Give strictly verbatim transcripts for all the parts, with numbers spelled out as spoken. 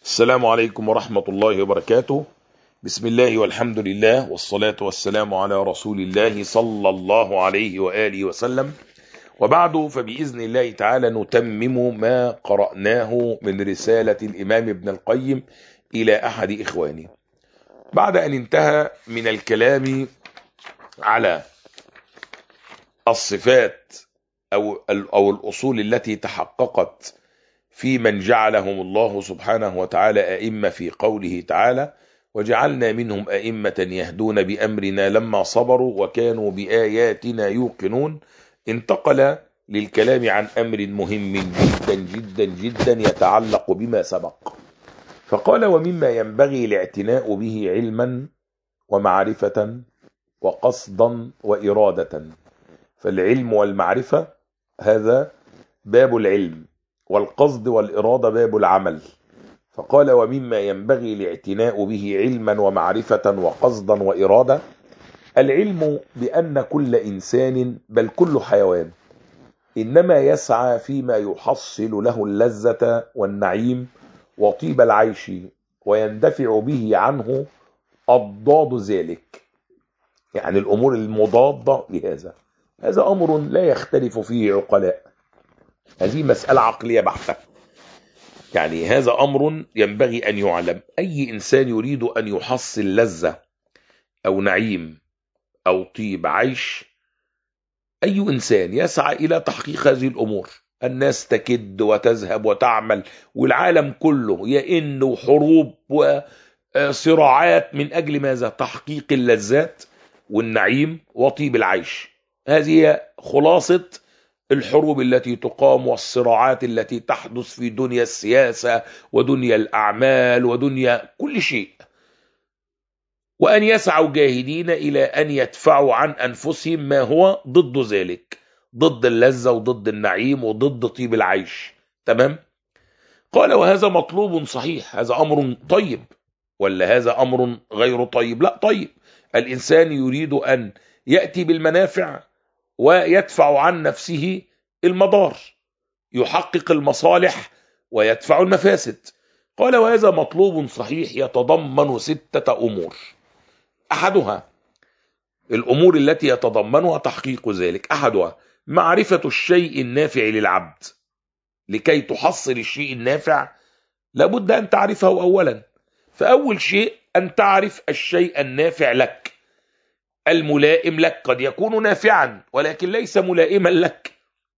السلام عليكم ورحمة الله وبركاته. بسم الله والحمد لله والصلاة والسلام على رسول الله صلى الله عليه وآله وسلم، وبعد، فبإذن الله تعالى نتمم ما قرأناه من رسالة الإمام ابن القيم إلى أحد إخوانه، بعد أن انتهى من الكلام على الصفات أو أو الأصول التي تحققت في من جعلهم الله سبحانه وتعالى أئمة في قوله تعالى: وجعلنا منهم أئمة يهدون بأمرنا لما صبروا وكانوا بآياتنا يوقنون. انتقل للكلام عن أمر مهم جدا جدا جدا يتعلق بما سبق، فقال: ومما ينبغي الاعتناء به علما ومعرفة وقصدا وإرادة. فالعلم والمعرفة هذا باب العلم، والقصد والإرادة باب العمل. فقال: ومما ينبغي الاعتناء به علما ومعرفة وقصدا وإرادة. العلم بأن كل إنسان بل كل حيوان إنما يسعى فيما يحصل له اللذة والنعيم وطيب العيش، ويندفع به عنه أضداد ذلك، يعني الأمور المضادة لهذا. هذا أمر لا يختلف فيه عقلاء، هذه مسألة عقلية بحتة، يعني هذا أمر ينبغي أن يعلم. أي إنسان يريد أن يحصل لذة أو نعيم أو طيب عيش، أي إنسان يسعى إلى تحقيق هذه الأمور. الناس تكد وتذهب وتعمل، والعالم كله يئن حروب وصراعات من أجل ماذا؟ تحقيق اللذات والنعيم وطيب العيش. هذه خلاصة الحروب التي تقام والصراعات التي تحدث في دنيا السياسة ودنيا الأعمال ودنيا كل شيء. وأن يسعوا جاهدين إلى أن يدفعوا عن أنفسهم ما هو ضد ذلك، ضد اللذة وضد النعيم وضد طيب العيش. تمام؟ قال: وهذا مطلوب صحيح. هذا أمر طيب ولا هذا أمر غير طيب؟ لا، طيب. الإنسان يريد أن يأتي بالمنافع ويدفع عن نفسه المضار، يحقق المصالح ويدفع المفاسد. قال: وهذا مطلوب صحيح يتضمن ستة أمور. أحدها الأمور التي يتضمنها تحقيق ذلك، أحدها معرفة الشيء النافع للعبد. لكي تحصل الشيء النافع لابد أن تعرفه أولا. فأول شيء أن تعرف الشيء النافع لك، الملائم لك. قد يكون نافعا ولكن ليس ملائما لك،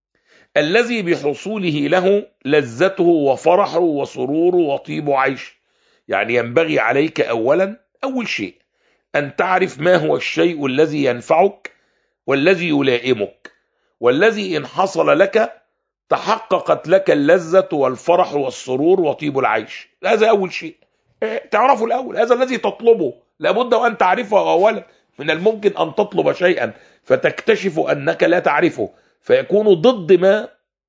الذي بحصوله له لذته وفرحه وسروره وطيب عيش. يعني ينبغي عليك أولا، أول شيء، أن تعرف ما هو الشيء الذي ينفعك والذي يلائمك، والذي إن حصل لك تحققت لك اللذة والفرح والسرور وطيب العيش. هذا أول شيء تعرفه الأول، هذا الذي تطلبه لابد أن تعرفه أولا. من الممكن أن تطلب شيئا فتكتشف أنك لا تعرفه، فيكون ضد ما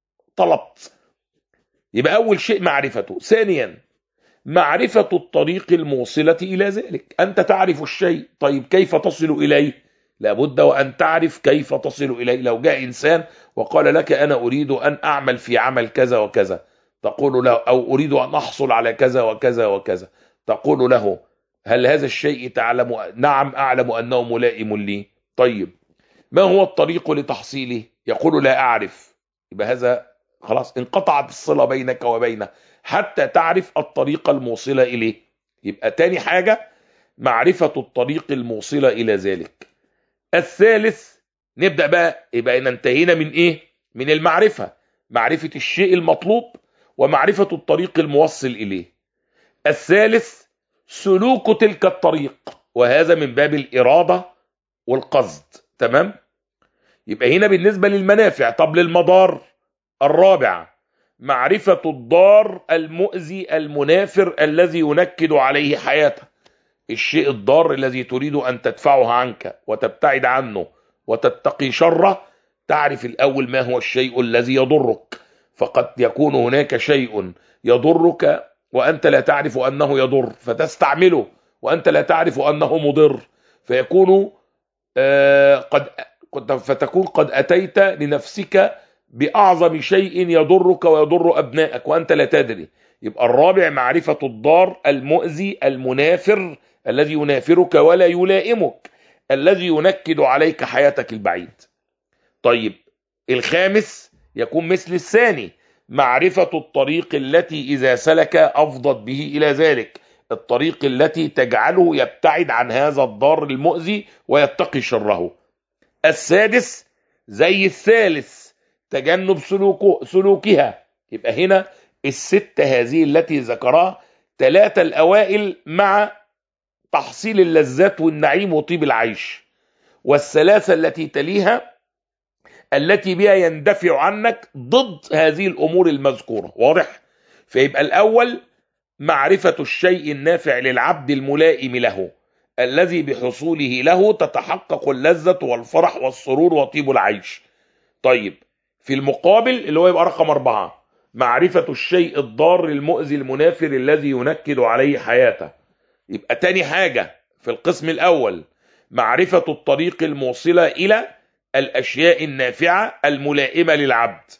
طلبت. يبقى أول شيء معرفته. ثانيا معرفة الطريق الموصلة إلى ذلك. أنت تعرف الشيء، طيب كيف تصل إليه؟ لابد وأن تعرف كيف تصل إليه. لو جاء إنسان وقال لك: أنا أريد أن أعمل في عمل كذا وكذا، تقول له: أو أريد أن أحصل على كذا وكذا وكذا، تقول له: هل هذا الشيء تعلم؟ نعم أعلم أنه ملائم لي. طيب ما هو الطريق لتحصيله؟ يقول: لا أعرف. يبقى هذا خلاص انقطعت الصلة بينك وبينه حتى تعرف الطريق الموصلة إليه. يبقى تاني حاجة معرفة الطريق الموصلة إلى ذلك. الثالث نبدأ بقى، يبقى إن انتهينا من إيه؟ من المعرفة، معرفة الشيء المطلوب ومعرفة الطريق الموصل إليه. الثالث سلوك تلك الطريق، وهذا من باب الإرادة والقصد. تمام؟ يبقى هنا بالنسبة للمنافع. طب للمضار، الرابع معرفة الضار المؤذي المنافر الذي ينكد عليه حياته. الشيء الضار الذي تريد أن تدفعه عنك وتبتعد عنه وتتقي شره، تعرف الأول ما هو الشيء الذي يضرك. فقد يكون هناك شيء يضرك وأنت لا تعرف أنه يضر، فتستعمله وأنت لا تعرف أنه مضر، فيكون آه قد فتكون قد أتيت لنفسك بأعظم شيء يضرك ويضر أبنائك وأنت لا تدري. يبقى الرابع معرفة الضار المؤذي المنافر الذي ينافرك ولا يلائمك، الذي ينكد عليك حياتك البعيد. طيب الخامس يكون مثل الثاني، معرفة الطريق التي إذا سلك أفضت به إلى ذلك، الطريق التي تجعله يبتعد عن هذا الضار المؤذي ويتقي شره. السادس زي الثالث تجنب سلوكه سلوكها. يبقى هنا الستة هذه التي ذكرها، ثلاثة الأوائل مع تحصيل اللذات والنعيم وطيب العيش، والثلاثة التي تليها التي بها يندفع عنك ضد هذه الأمور المذكورة. واضح؟ فيبقى الأول معرفة الشيء النافع للعبد الملائم له، الذي بحصوله له تتحقق اللذة والفرح والسرور وطيب العيش. طيب في المقابل اللي هو يبقى رقم أربعة، معرفة الشيء الضار المؤذي المنافر الذي ينكد عليه حياته. يبقى تاني حاجة في القسم الأول معرفة الطريق الموصلة إلى الأشياء النافعة الملائمة للعبد.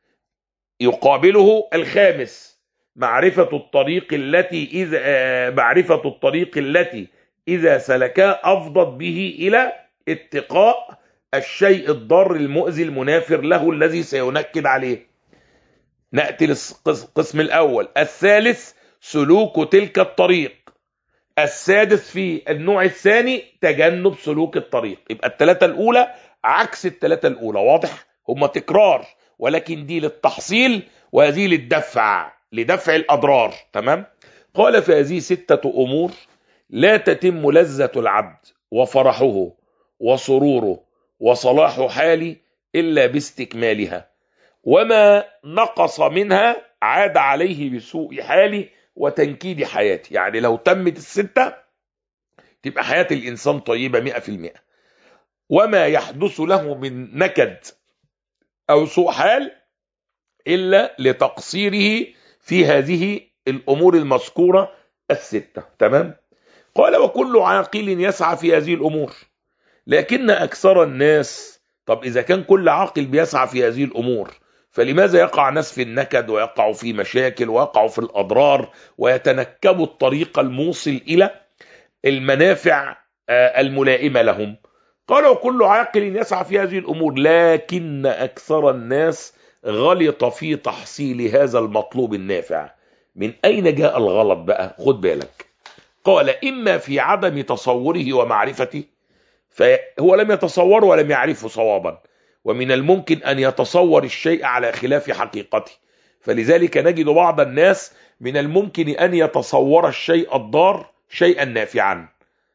يقابله الخامس معرفة الطريق التي إذا معرفة الطريق التي إذا سلكا أفضت به إلى اتقاء الشيء الضار المؤذي المنافر له الذي سينكد عليه. نأتي للقسم الأول. الثالث سلوك تلك الطريق. السادس في النوع الثاني تجنب سلوك الطريق. يبقى الثلاثة الأولى عكس الثلاثة الأولى. واضح؟ هم تكرار، ولكن دي للتحصيل وهذه للدفع، لدفع الأضرار. تمام؟ قال في هذه ستة أمور لا تتم لذة العبد وفرحه وسروره وصلاح حاله إلا باستكمالها، وما نقص منها عاد عليه بسوء حاله وتنكيد حياته. يعني لو تمت الستة تبقى حياة الإنسان طيبة مئة في المئة، وما يحدث له من نكد أو سوء حال إلا لتقصيره في هذه الأمور المذكورة الستة. تمام؟ قال وكل عاقل يسعى في هذه الأمور، لكن أكثر الناس، طب إذا كان كل عاقل بيسعى في هذه الأمور فلماذا يقع ناس في النكد ويقعوا في مشاكل ويقعوا في الأضرار ويتنكبوا الطريق الموصل إلى المنافع الملائمة لهم؟ قال وكل عاقل يسعى في هذه الأمور، لكن أكثر الناس غلط في تحصيل هذا المطلوب النافع. من أين جاء الغلط بقى؟ خد بالك. قال إما في عدم تصوره ومعرفته، فهو لم يتصور ولم يعرفه صوابا، ومن الممكن أن يتصور الشيء على خلاف حقيقته، فلذلك نجد بعض الناس من الممكن أن يتصور الشيء الضار شيئا نافعا،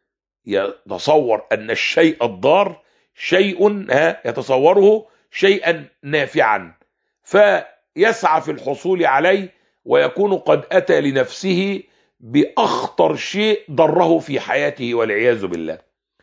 يتصور أن الشيء الضار شيء ها يتصوره شيئا نافعا، فيسعى في الحصول عليه ويكون قد أتى لنفسه بأخطر شيء ضره في حياته والعياذ بالله.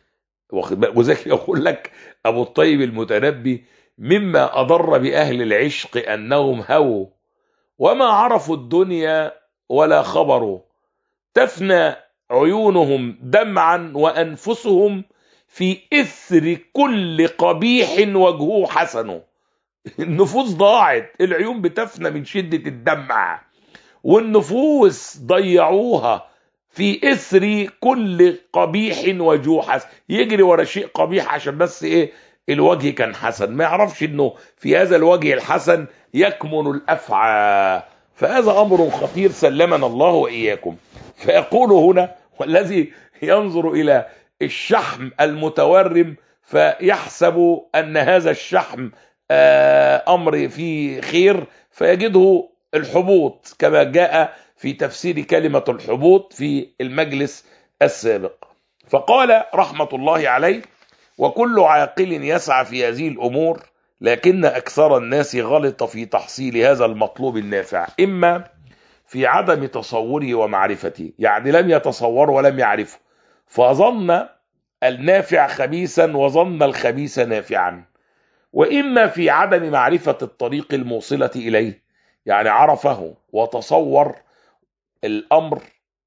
وذلك يقول لك أبو الطيب المتنبي مما أضر بأهل العشق أنهم هووا وما عرفوا الدنيا ولا خبروا، تفنى عيونهم دمعا وأنفسهم في إثر كل قبيح وجهه حسن. النفوس ضاعت، العيون بتفنى من شدة الدمع، والنفوس ضيعوها في إثر كل قبيح وجهه حسن، يجري ورا شيء قبيح عشان بس إيه الوجه كان حسن، ما يعرفش إنه في هذا الوجه الحسن يكمن الأفعى. فهذا أمر خطير سلمنا الله وإياكم. فيقول هنا والذي ينظر إلى الشحم المتورم فيحسب أن هذا الشحم أمر فيه خير فيجده الحبوط، كما جاء في تفسير كلمة الحبوط في المجلس السابق. فقال رحمة الله عليه وكل عاقل يسعى في هذه الأمور، لكن أكثر الناس غلط في تحصيل هذا المطلوب النافع، إما في عدم تصوره ومعرفته، يعني لم يتصور ولم يعرفه فظن النافع خبيثا وظن الخبيث نافعا، وإما في عدم معرفة الطريق الموصلة إليه، يعني عرفه وتصور الأمر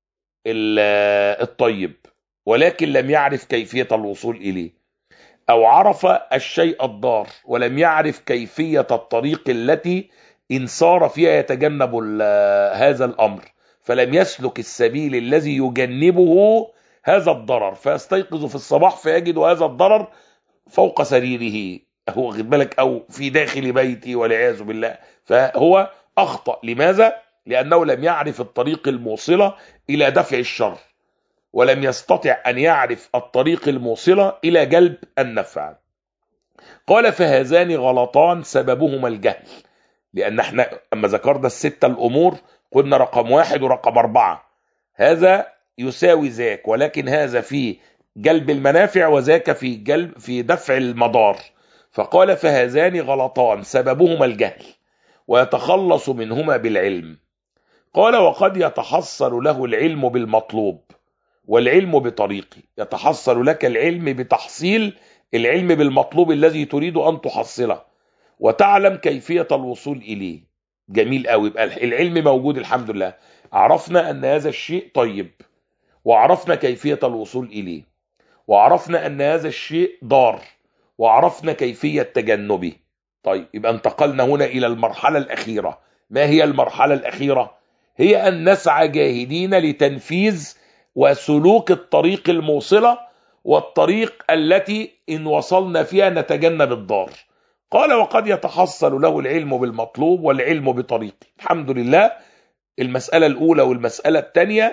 الطيب ولكن لم يعرف كيفية الوصول إليه، أو عرف الشيء الضار ولم يعرف كيفية الطريق التي إن صار فيها يتجنب هذا الأمر، فلم يسلك السبيل الذي يجنبه هذا الضرر، فيستيقظ في الصباح فيجد هذا الضرر فوق سريره، هو واخد بالك، أو في داخل بيته والعياذ بالله. فهو أخطأ. لماذا؟ لأنه لم يعرف الطريق الموصلة إلى دفع الشر، ولم يستطع أن يعرف الطريق الموصلة إلى جلب النفع. قال فهذان غلطان سببهما الجهل، لأن احنا أما ذكرنا الستة الأمور قلنا رقم واحد ورقم أربعة، هذا يساوي ذاك، ولكن هذا في جلب المنافع وذاك في جلب في دفع المضار. فقال فهذان غلطان سببهما الجهل ويتخلص منهما بالعلم. قال وقد يتحصل له العلم بالمطلوب والعلم بطريقه. يتحصل لك العلم بتحصيل العلم بالمطلوب الذي تريد أن تحصله، وتعلم كيفية الوصول إليه. جميل قوي، يبقى العلم موجود الحمد لله، عرفنا أن هذا الشيء طيب، وعرفنا كيفية الوصول إليه، وعرفنا أن هذا الشيء ضار، وعرفنا كيفية تجنبه. طيب، يبقى انتقلنا هنا إلى المرحلة الأخيرة. ما هي المرحلة الأخيرة؟ هي أن نسعى جاهدين لتنفيذ وسلوك الطريق الموصلة، والطريق التي إن وصلنا فيها نتجنب الضار. قال وقد يتحصل له العلم بالمطلوب والعلم بطريقه. الحمد لله، المسألة الأولى والمسألة الثانية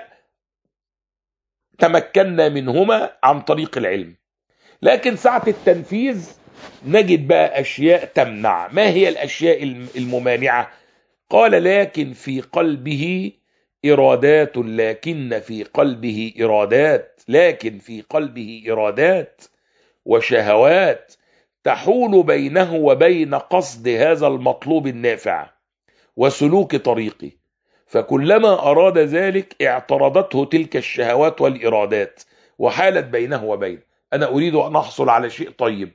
تمكنا منهما عن طريق العلم، لكن ساعة التنفيذ نجد بقى أشياء تمنع. ما هي الأشياء الممانعة؟ قال لكن في قلبه إرادات لكن في قلبه إرادات لكن في قلبه إرادات وشهوات تحول بينه وبين قصد هذا المطلوب النافع وسلوك طريقه، فكلما أراد ذلك اعترضته تلك الشهوات والإرادات وحالت بينه وبين. أنا أريد أن أحصل على شيء طيب،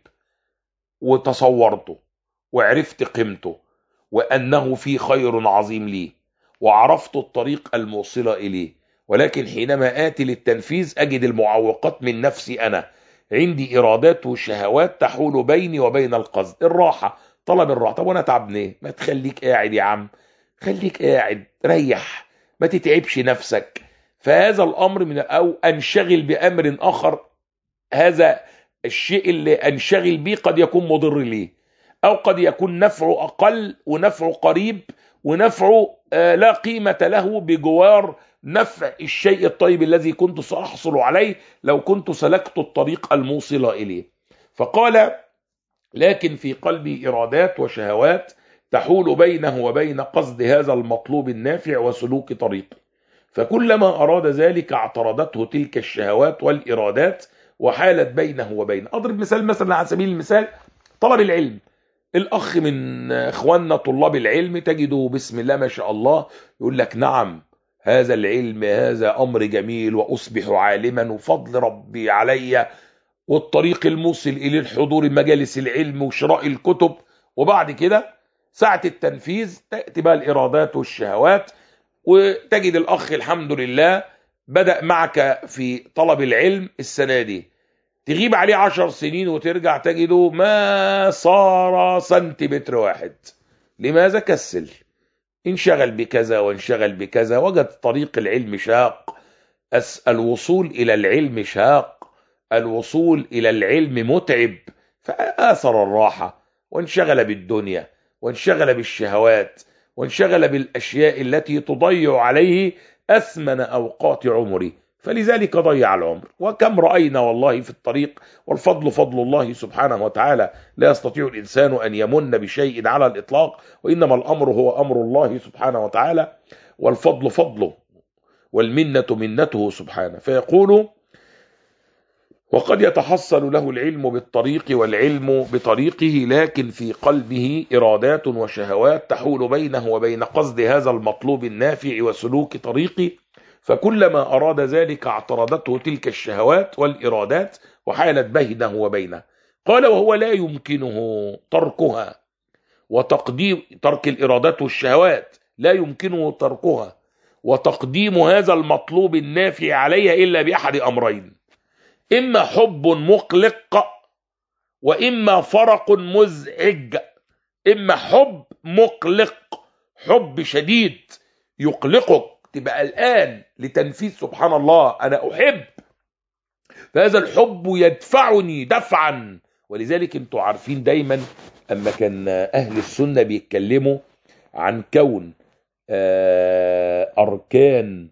وتصورته وعرفت قيمته وأنه في خير عظيم لي، وعرفت الطريق الموصلة إليه، ولكن حينما آتي للتنفيذ أجد المعوقات من نفسي أنا. عندي إرادات وشهوات تحول بيني وبين القصد. الراحة، طلب الراحة. طب وأنا تعبان إيه؟ ما تخليك قاعد يا عم، خليك قاعد ريح، ما تتعبش نفسك. فهذا الأمر من أو أنشغل بأمر آخر، هذا الشيء اللي أنشغل به قد يكون مضر لي، أو قد يكون نفعه أقل ونفعه قريب، ونفعه آه لا قيمة له بجوار نفع الشيء الطيب الذي كنت سأحصل عليه لو كنت سلكت الطريق الموصل إليه. فقال لكن في قلبي إرادات وشهوات تحول بينه وبين قصد هذا المطلوب النافع وسلوك طريقه، فكلما أراد ذلك اعترضته تلك الشهوات والإرادات وحالت بينه وبين. أضرب مثال مثلا على سبيل المثال طلب العلم. الأخ من إخواننا طلاب العلم تجده بسم الله ما شاء الله يقول لك نعم هذا العلم هذا أمر جميل، وأصبح عالما وفضل ربي علي، والطريق الموصل إلى الحضور مجالس العلم وشراء الكتب. وبعد كده ساعة التنفيذ تأتي بقى الإرادات والشهوات، وتجد الأخ الحمد لله بدأ معك في طلب العلم السنة دي، تغيب عليه عشر سنين وترجع تجده ما صار سنتيمتر واحد. لماذا؟ كسل، انشغل بكذا وانشغل بكذا، وجد طريق العلم شاق، الوصول إلى العلم شاق، الوصول إلى العلم متعب، فآثر الراحة وانشغل بالدنيا وانشغل بالشهوات وانشغل بالأشياء التي تضيع عليه أثمن أوقات عمره، فلذلك ضيع العمر. وكم رأينا والله في الطريق، والفضل فضل الله سبحانه وتعالى، لا يستطيع الإنسان أن يمن بشيء على الإطلاق، وإنما الأمر هو أمر الله سبحانه وتعالى، والفضل فضله والمنة منته سبحانه. فيقول وقد يتحصل له العلم بالطريق والعلم بطريقه لكن في قلبه إرادات وشهوات تحول بينه وبين قصد هذا المطلوب النافع وسلوك طريقه، فكلما أراد ذلك اعترضته تلك الشهوات والإرادات وحالت بينه وبينه. قال وهو لا يمكنه تركها وتقديم ترك الإرادات والشهوات، لا يمكنه تركها وتقديم هذا المطلوب النافع عليها إلا بأحد أمرين: إما حب مقلق، وإما فرق مزعج. إما حب مقلق حب شديد يقلقك، تبقى قلقان لتنفيذ سبحان الله أنا أحب، فهذا الحب يدفعني دفعا. ولذلك انتوا عارفين دايما أما كان أهل السنة بيتكلموا عن كون أركان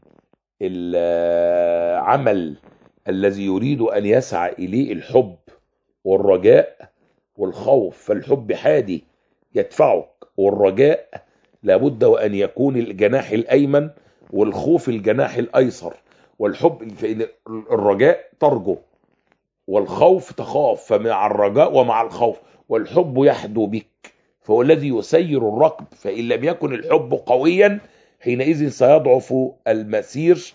العمل الذي يريد أن يسعى إليه الحب والرجاء والخوف، فالحب حادي يدفعك، والرجاء لابد وأن يكون الجناح الأيمن، والخوف الجناح الأيسر. والحب فإن الرجاء ترجو والخوف تخاف، فمع الرجاء ومع الخوف، والحب يحدو بك فهو الذي يسير الركب. فإن لم يكن الحب قويا حينئذ سيضعف المسير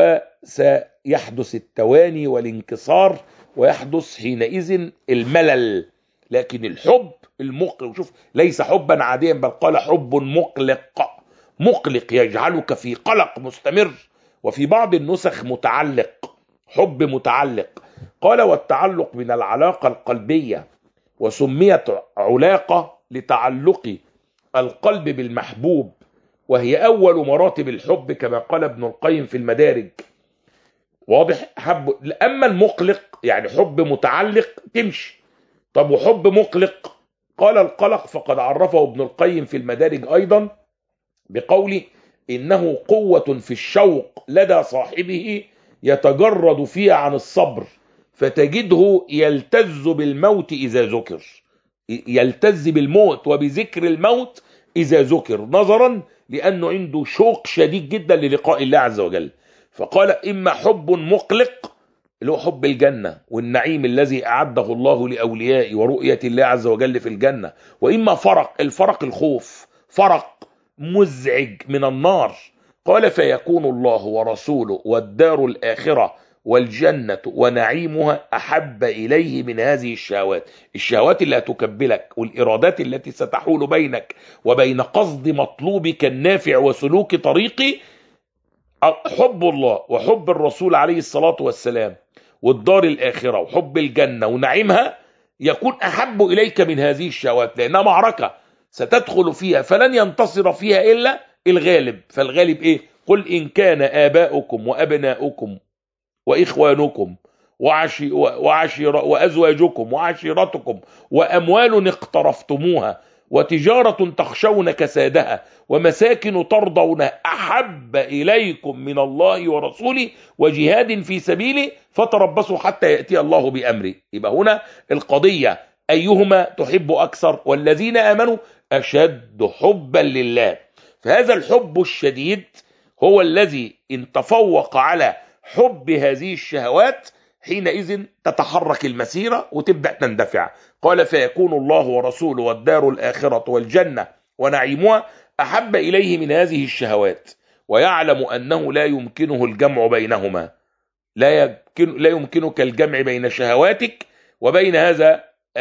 وسيحدث التواني والانكسار ويحدث حينئذ الملل. لكن الحب المقلق، شوف ليس حبا عاديا بل قال حب مقلق، مقلق يجعلك في قلق مستمر. وفي بعض النسخ متعلق، حب متعلق. قال والتعلق من العلاقة القلبية، وسميت علاقة لتعلق القلب بالمحبوب، وهي أول مراتب الحب كما قال ابن القيم في المدارج. واضح؟ حب. أما المقلق يعني حب متعلق تمشي، طب وحب مقلق؟ قال القلق فقد عرفه ابن القيم في المدارج أيضا بقوله إنه قوة في الشوق لدى صاحبه يتجرد فيها عن الصبر، فتجده يلتز بالموت إذا ذكر، يلتز بالموت وبذكر الموت إذا ذكر، نظرا لأنه عنده شوق شديد جدا للقاء الله عز وجل. فقال إما حب مقلق اللي هو حب الجنة والنعيم الذي أعده الله لأوليائه ورؤية الله عز وجل في الجنة، وإما فرق، الفرق الخوف، فرق مزعج من النار. قال فيكون الله ورسوله والدار الآخرة والجنة ونعيمها أحب إليه من هذه الشهوات، الشهوات اللي هتكبلك والإرادات التي ستحول بينك وبين قصد مطلوبك النافع وسلوك طريقي. حب الله وحب الرسول عليه الصلاة والسلام والدار الآخرة وحب الجنة ونعيمها يكون أحب إليك من هذه الشهوات، لأنها معركة ستدخل فيها فلن ينتصر فيها إلا الغالب. فالغالب إيه؟ قل إن كان آباؤكم وأبناؤكم وإخوانكم وعشي وعشير وأزواجكم وعشيرتكم وأموال اقترفتموها وتجارة تخشون كسادها ومساكن ترضون أحب إليكم من الله ورسوله وجهاد في سبيله فتربصوا حتى يأتي الله بأمره. يبقى هنا القضية أيهما تحب أكثر؟ والذين آمنوا أشد حبا لله. فهذا الحب الشديد هو الذي إن تفوق على حب هذه الشهوات حينئذ تتحرك المسيرة وتبدأ تندفع. قال فيكون الله ورسوله والدار الآخرة والجنة ونعيمها أحب إليه من هذه الشهوات، ويعلم أنه لا يمكنه الجمع بينهما، لا يمكن لا يمكنك الجمع بين شهواتك وبين هذا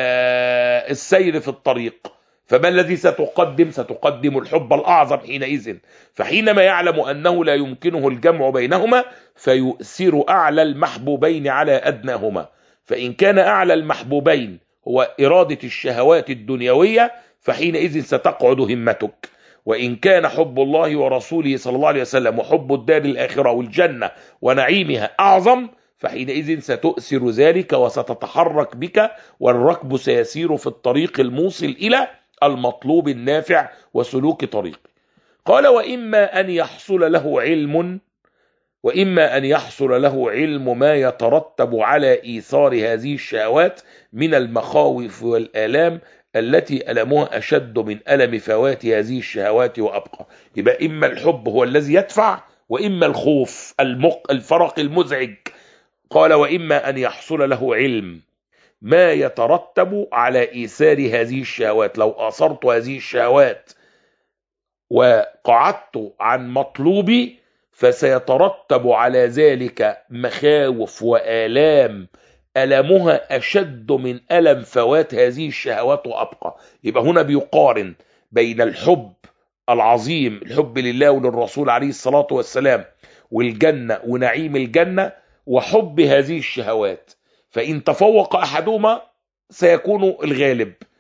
آه السير في الطريق. فما الذي ستقدم؟ ستقدم الحب الأعظم حينئذ. فحينما يعلم أنه لا يمكنه الجمع بينهما فيؤثر أعلى المحبوبين على أدناهما. فإن كان أعلى المحبوبين هو إرادة الشهوات الدنيوية فحينئذ ستقعد همتك. وإن كان حب الله ورسوله صلى الله عليه وسلم وحب الدار الآخرة والجنة ونعيمها أعظم فحينئذ ستؤثر ذلك وستتحرك بك، والركب سيسير في الطريق الموصل إلى المطلوب النافع وسلوك طريق. قال وإما أن يحصل له علم وإما أن يحصل له علم ما يترتب على إيثار هذه الشهوات من المخاوف والآلام التي ألمها أشد من ألم فوات هذه الشهوات وأبقى. يبقى إما الحب هو الذي يدفع وإما الخوف المق... الفرق المزعج. قال وإما أن يحصل له علم ما يترتب على إيثار هذه الشهوات، لو أثرت هذه الشهوات وقعدت عن مطلوبي فسيترتب على ذلك مخاوف وآلام ألمها أشد من ألم فوات هذه الشهوات وأبقى. يبقى هنا بيقارن بين الحب العظيم، الحب لله وللرسول عليه الصلاة والسلام والجنة ونعيم الجنة، وحب هذه الشهوات. فإن تفوق أحدهما سيكون الغالب.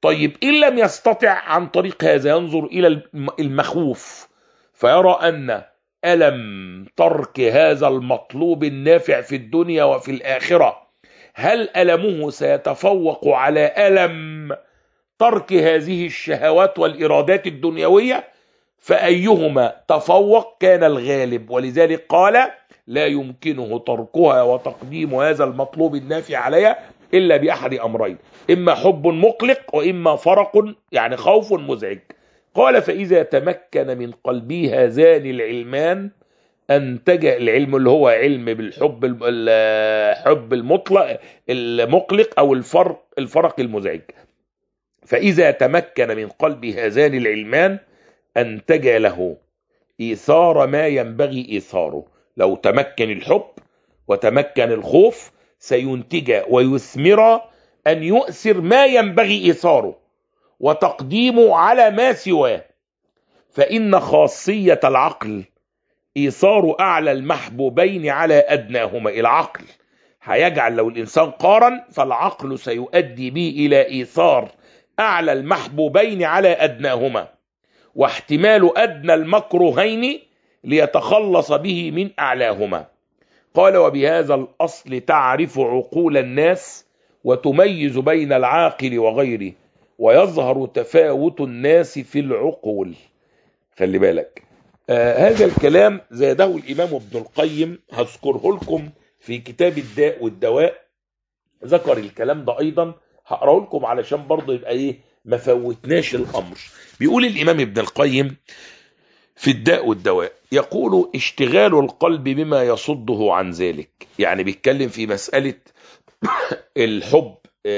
طيب إن لم يستطع عن طريق هذا ينظر إلى المخوف فيرى أن ألم ترك هذا المطلوب النافع في الدنيا وفي الآخرة، هل ألمه سيتفوق على ألم ترك هذه الشهوات والإرادات الدنيوية؟ فأيهما تفوق كان الغالب. ولذلك قال لا يمكنه تركها وتقديم هذا المطلوب النافع عليها إلا بأحد أمرين، إما حب مقلق وإما فرق يعني خوف مزعج. قال فإذا تمكن من قلبه هذان العلمان أنتج العلم اللي هو علم بالحب الحب المطلق المقلق أو الفرق الفرق المزعج. فإذا تمكن من قلب هذان العلمان أنتج له إيثار ما ينبغي إيثاره. لو تمكن الحب وتمكن الخوف سينتج ويثمر أن يؤثر ما ينبغي إيثاره وتقديمه على ما سواه. فإن خاصية العقل إيثار أعلى المحبوبين على أدناهما. العقل هيجعل لو الإنسان قارن فالعقل سيؤدي به إلى إيثار أعلى المحبوبين على أدناهما، واحتمال أدنى المكروهين ليتخلص به من أعلاهما. قال وبهذا الأصل تعرف عقول الناس وتميز بين العاقل وغيره، ويظهر تفاوت الناس في العقول. خلي بالك آه هذا الكلام زاده الإمام ابن القيم، هذكره لكم في كتاب الداء والدواء، ذكر الكلام ده أيضا، هقرأه لكم علشان برضه يبقى ايه ما فوتناش الأمر. بيقول الإمام ابن القيم في الداء والدواء، يقول اشتغال القلب بما يصده عن ذلك، يعني بيتكلم في مسألة الحب،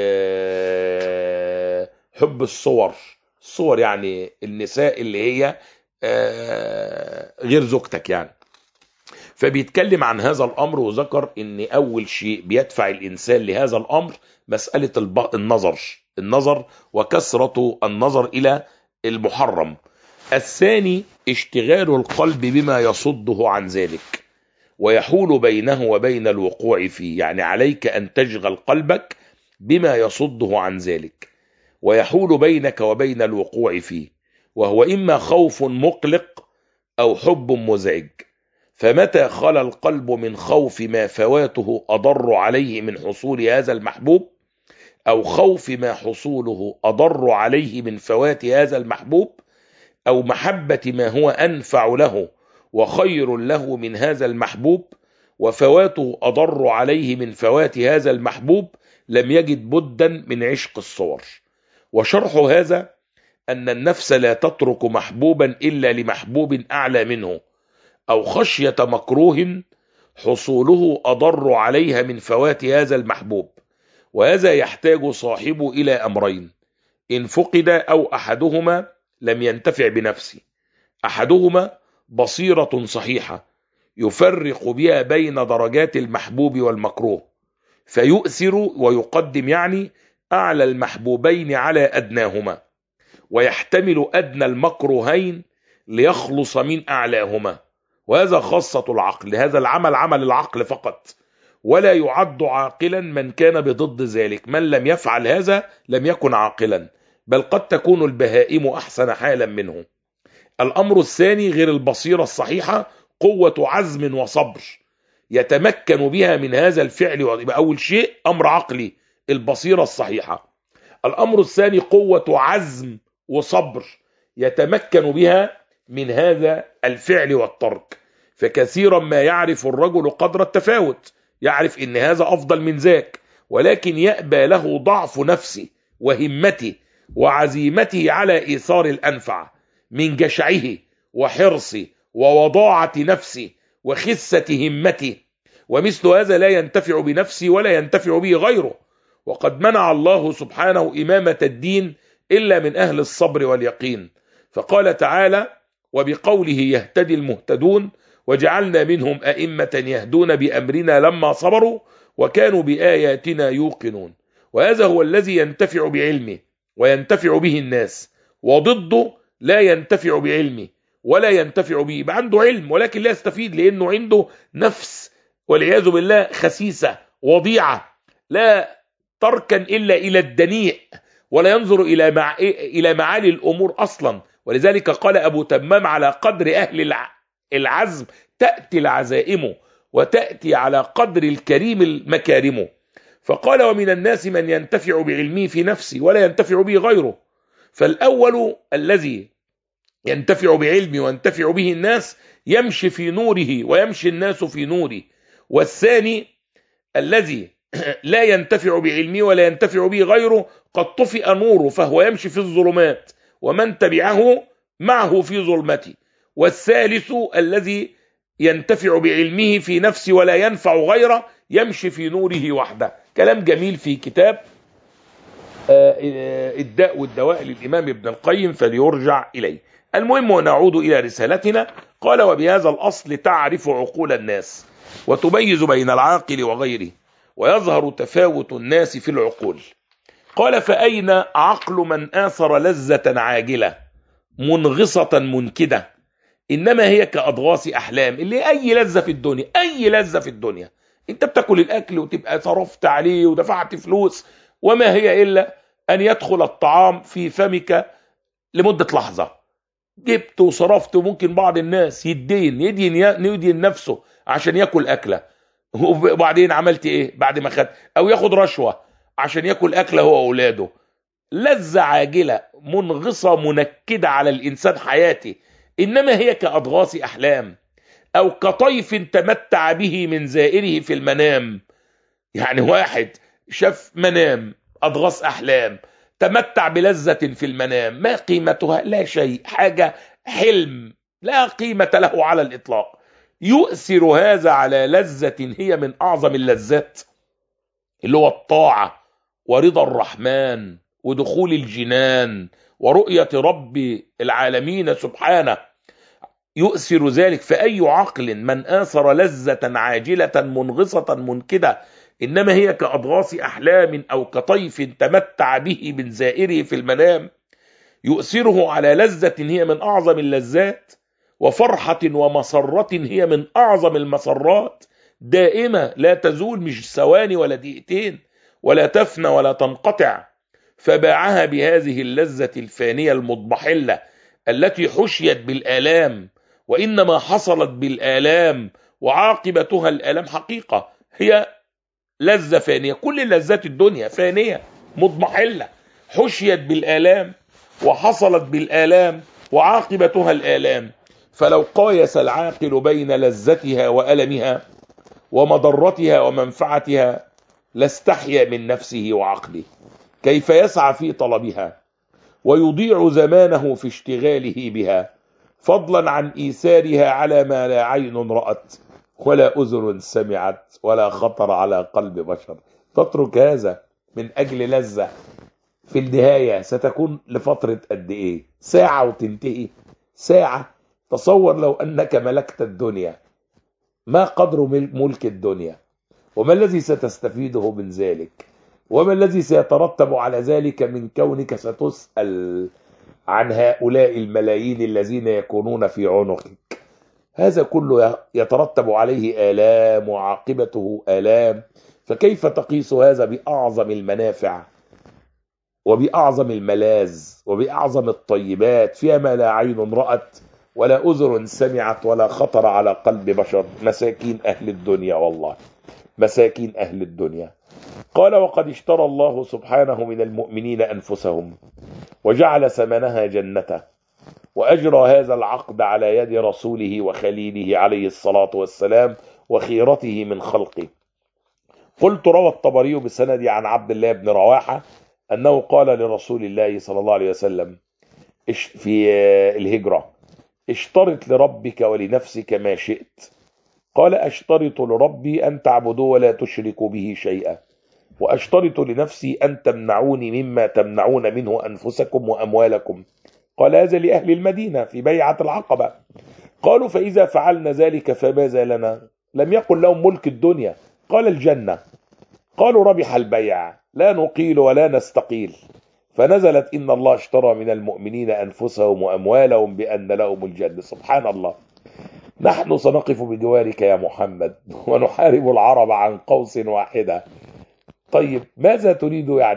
آه حب الصور، الصور يعني النساء اللي هي آه غير زوجتك يعني. فبيتكلم عن هذا الأمر وذكر ان أول شيء بيدفع الإنسان لهذا الأمر مسألة النظر النظر وكثرة النظر إلى المحرم. الثاني اشتغال القلب بما يصده عن ذلك ويحول بينه وبين الوقوع فيه، يعني عليك أن تشغل قلبك بما يصده عن ذلك ويحول بينك وبين الوقوع فيه، وهو إما خوف مقلق أو حب مزعج. فمتى خلى القلب من خوف ما فواته أضر عليه من حصول هذا المحبوب، أو خوف ما حصوله أضر عليه من فوات هذا المحبوب، أو محبة ما هو أنفع له وخير له من هذا المحبوب وفواته أضر عليه من فوات هذا المحبوب، لم يجد بدا من عشق الصور. وشرح هذا أن النفس لا تترك محبوبا إلا لمحبوب أعلى منه، أو خشية مكروه حصوله أضر عليها من فوات هذا المحبوب. وهذا يحتاج صاحبه إلى أمرين، إن فقد أو أحدهما لم ينتفع بنفسه. أحدهما بصيرة صحيحة يفرق بها بين درجات المحبوب والمكروه، فيؤثر ويقدم يعني أعلى المحبوبين على أدناهما، ويحتمل أدنى المكروهين ليخلص من أعلاهما. وهذا خاصة العقل، هذا العمل عمل العقل فقط، ولا يعد عاقلا من كان بضد ذلك. من لم يفعل هذا لم يكن عاقلا، بل قد تكون البهائم أحسن حالا منه. الأمر الثاني غير البصيرة الصحيحة قوة عزم وصبر يتمكن بها من هذا الفعل. يبقى أول شيء أمر عقلي البصيرة الصحيحة. الأمر الثاني قوة عزم وصبر يتمكن بها من هذا الفعل والترك. فكثيرا ما يعرف الرجل قدر التفاوت، يعرف ان هذا افضل من ذاك، ولكن يأبى له ضعف نفسه وهمته وعزيمته على إيثار الأنفع من جشعه وحرصه ووضاعة نفسه وخسة همته. ومثل هذا لا ينتفع بنفسه ولا ينتفع به غيره. وقد منع الله سبحانه إمامة الدين إلا من أهل الصبر واليقين، فقال تعالى وبقوله يهتدي المهتدون وجعلنا منهم أئمة يهدون بأمرنا لما صبروا وكانوا بآياتنا يوقنون. وهذا هو الذي ينتفع بعلمه وينتفع به الناس، وضده لا ينتفع بعلمه ولا ينتفع به. يبقى عنده علم ولكن لا يستفيد، لأنه عنده نفس والعياذ بالله خسيسة وضيعة لا تركن إلا إلى الدنيء ولا ينظر إلى مع... إلى معالي الأمور أصلا. ولذلك قال أبو تمام: على قدر أهل العزم تأتي العزائم، وتأتي على قدر الكريم المكارم. فقال: ومن الناس من ينتفع بعلمه في نفسه ولا ينتفع به غيره. فالأول الذي ينتفع بعلمه وينتفع به الناس يمشي في نوره ويمشي الناس في نوره. والثاني الذي لا ينتفع بعلمه ولا ينتفع به غيره قد طفئ نوره فهو يمشي في الظلمات ومن تبعه معه في ظلمته. والثالث الذي ينتفع بعلمه في نفسه ولا ينفع غيره يمشي في نوره وحده. كلام جميل في كتاب الداء والدواء للإمام ابن القيم، فليرجع إليه. المهم، ونعود إلى رسالتنا. قال: وبهذا الأصل تعرف عقول الناس وتميز بين العاقل وغيره، ويظهر تفاوت الناس في العقول. قال: فأين عقل من آثر لذة عاجلة منغصة منكدة، إنما هي كأضغاث أحلام. اللي أي لذة في الدنيا، أي لذة في الدنيا، أنت بتاكل الأكل وتبقى صرفت عليه ودفعت فلوس، وما هي إلا أن يدخل الطعام في فمك لمدة لحظة. جبت وصرفت، وممكن بعض الناس يدين يدين يدين نفسه عشان ياكل أكلة، وبعدين عملت إيه بعد ما خد؟ أو ياخد رشوة عشان ياكل أكلة هو وأولاده. لذة عاجلة منغصة منكدة على الإنسان حياته، إنما هي كأضغاث أحلام، أو كطيف تمتع به من زائره في المنام. يعني واحد شاف منام، أضغاث أحلام، تمتع بلذة في المنام، ما قيمتها؟ لا شيء، حاجة حلم لا قيمة له على الإطلاق. يؤثر هذا على لذة هي من أعظم اللذات، اللي هو الطاعة ورضا الرحمن ودخول الجنان ورؤية رب العالمين سبحانه. يؤثر ذلك. فأي عقل من آثر لذة عاجلة منغصة منكدة، إنما هي كأضغاث أحلام أو كطيف تمتع به من زائره في المنام، يؤثره على لذة هي من أعظم اللذات، وفرحة ومسرة هي من أعظم المسرات، دائمة لا تزول، مش ثواني ولا دقيقتين، ولا تفنى ولا تنقطع. فباعها بهذه اللذة الفانية المضمحلة التي حشيت بالآلام، وإنما حصلت بالآلام وعاقبتها الآلام حقيقة. هي لذة فانية، كل لذات الدنيا فانية مضمحلة، حشيت بالآلام وحصلت بالآلام وعاقبتها الآلام. فلو قايس العاقل بين لذتها وألمها ومضرتها ومنفعتها لاستحيا من نفسه وعقله، كيف يسعى في طلبها ويضيع زمانه في اشتغاله بها، فضلا عن إيثارها على ما لا عين رأت ولا أذن سمعت ولا خطر على قلب بشر. تترك هذا من أجل لذة في النهاية ستكون لفترة قد إيه؟ ساعة وتنتهي. ساعة. تصور لو أنك ملكت الدنيا، ما قدر ملك الدنيا؟ وما الذي ستستفيده من ذلك؟ وما الذي سيترتب على ذلك من كونك ستسأل عن هؤلاء الملايين الذين يكونون في عنقك؟ هذا كله يترتب عليه آلام وعاقبته آلام. فكيف تقيس هذا بأعظم المنافع وبأعظم الملاذ وبأعظم الطيبات فيها ما لا عين رأت ولا أذن سمعت ولا خطر على قلب بشر؟ مساكين أهل الدنيا، والله مساكين أهل الدنيا. قال: وقد اشترى الله سبحانه من المؤمنين أنفسهم وجعل ثمنها جنته، وأجرى هذا العقد على يد رسوله وخليله عليه الصلاة والسلام وخيرته من خلقه. قلت: روى الطبري بسند عن عبد الله بن رواحة أنه قال لرسول الله صلى الله عليه وسلم في الهجرة: اشترط لربك ولنفسك ما شئت. قال: أشترط لربي أن تعبدوا ولا تشركوا به شيئا، وأشترط لنفسي أن تمنعوني مما تمنعون منه أنفسكم وأموالكم. قال: هذا لأهل المدينة في بيعة العقبة. قالوا: فإذا فعلنا ذلك فماذا لنا؟ لم يقل لهم ملك الدنيا، قال: الجنة. قالوا: ربح البيع، لا نقيل ولا نستقيل. فنزلت: إن الله اشترى من المؤمنين أنفسهم وأموالهم بأن لهم الجنة. سبحان الله. نحن سنقف بجوارك يا محمد ونحارب العرب عن قوس واحدة. طيب ماذا تريد يعني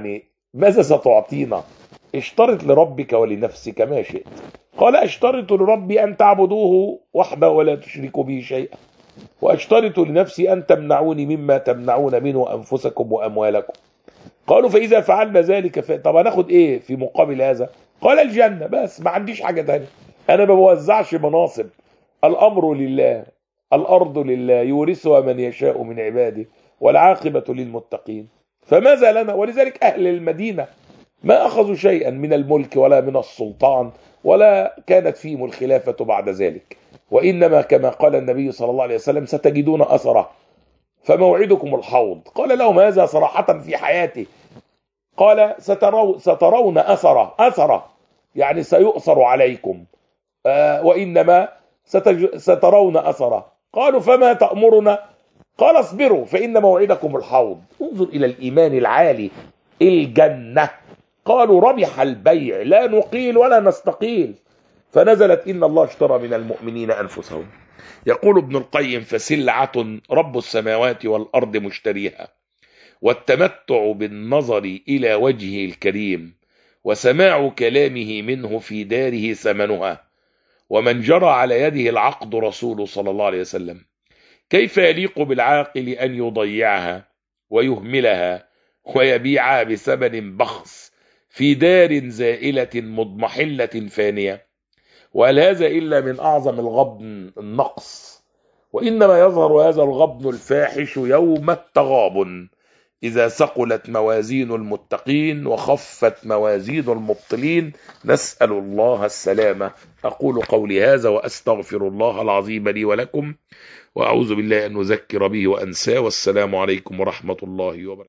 ماذا ستعطينا؟ اشترط لربك ولنفسك ما شئت. قال اشترط لربي أن تعبدوه وحده ولا تشركوا به شيئا، واشترط لنفسي أن تمنعوني مما تمنعون منه أنفسكم وأموالكم. قالوا فإذا فعلنا ذلك ف... طب هناخد إيه في مقابل هذا؟ قال الجنة، بس ما عنديش حاجة تانية، أنا ما بوزعش مناصب، الأمر لله، الأرض لله يورثها من يشاء من عباده والعاقبة للمتقين، فماذا لنا؟ ولذلك أهل المدينة ما أخذوا شيئا من الملك ولا من السلطان، ولا كانت فيهم الخلافة بعد ذلك، وإنما كما قال النبي صلى الله عليه وسلم ستجدون أثره فموعدكم الحوض. قال لهم هذا صراحة في حياته، قال سترون, سترون أثره، أثره يعني سيؤثر عليكم، آه وإنما ستج... سترون أثره. قالوا فما تأمرنا؟ قال اصبروا فإن موعدكم الحوض. انظر إلى الإيمان العالي، الجنة. قالوا ربح البيع، لا نقيل ولا نستقيل. فنزلت إن الله اشترى من المؤمنين أنفسهم. يقول ابن القيم فسلعة رب السماوات والأرض مشتريها، والتمتع بالنظر إلى وجهه الكريم وسماع كلامه منه في داره ثمنها، ومن جرى على يده العقد رسول صلى الله عليه وسلم. كيف يليق بالعاقل أن يضيعها ويهملها ويبيعها بثمن بخس في دار زائلة مضمحلة فانية؟ وهل هذا إلا من أعظم الغبن النقص؟ وإنما يظهر هذا الغبن الفاحش يوم التغابن، إذا ثقلت موازين المتقين وخفت موازين المبطلين. نسأل الله السلامة. أقول قولي هذا وأستغفر الله العظيم لي ولكم، وأعوذ بالله أن أذكر به وأنساه، والسلام عليكم ورحمة الله وبركاته.